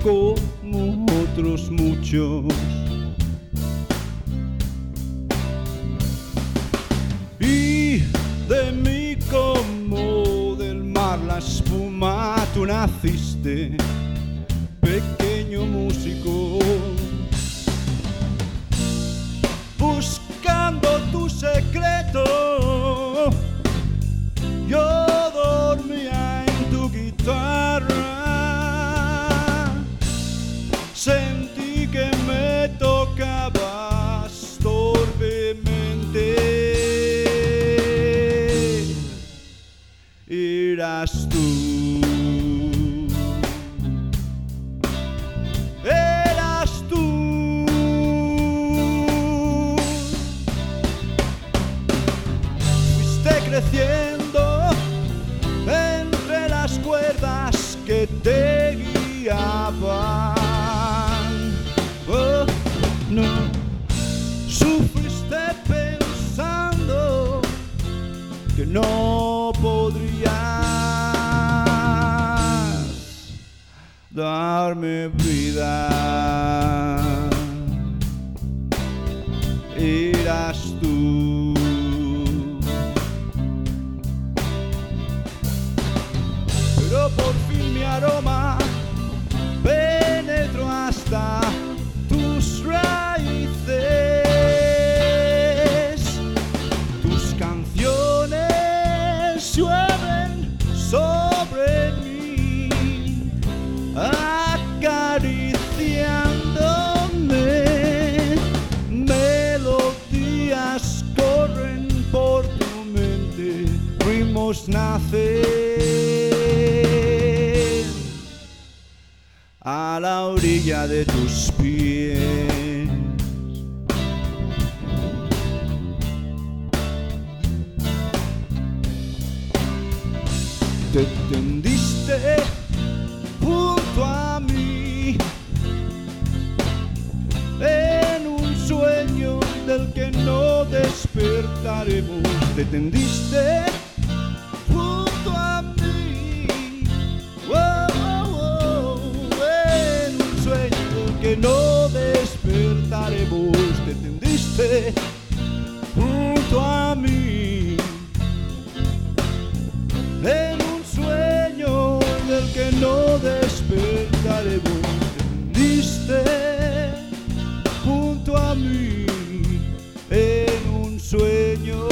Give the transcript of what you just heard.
como otros muchos. Y de mí como del mar la espuma tú naciste, pequeño músico, buscando tu secreto. Yo dormía en tu guitarra, sentí que me tocabas torpemente. Eras tú. Eras tú. Fuiste creciendo entre las cuerdas que te guiaban. Oh, no. Sufriste pensando que no podrías darme vida. Eras tú. Pero por fin mi aroma penetró hasta tus raíces. Tus canciones llueven sobre mí, acariciándome. Melodías corren por tu mente, ritmos nacen a la orilla de tus pies. Te tendiste junto a mí en un sueño del que no despertaremos. Te tendiste junto a mí, oh, oh, oh, en un sueño del que no despertaremos. Te tendiste junto a mí en un sueño del que no despertaremos. Te tendiste junto a mí en un sueño.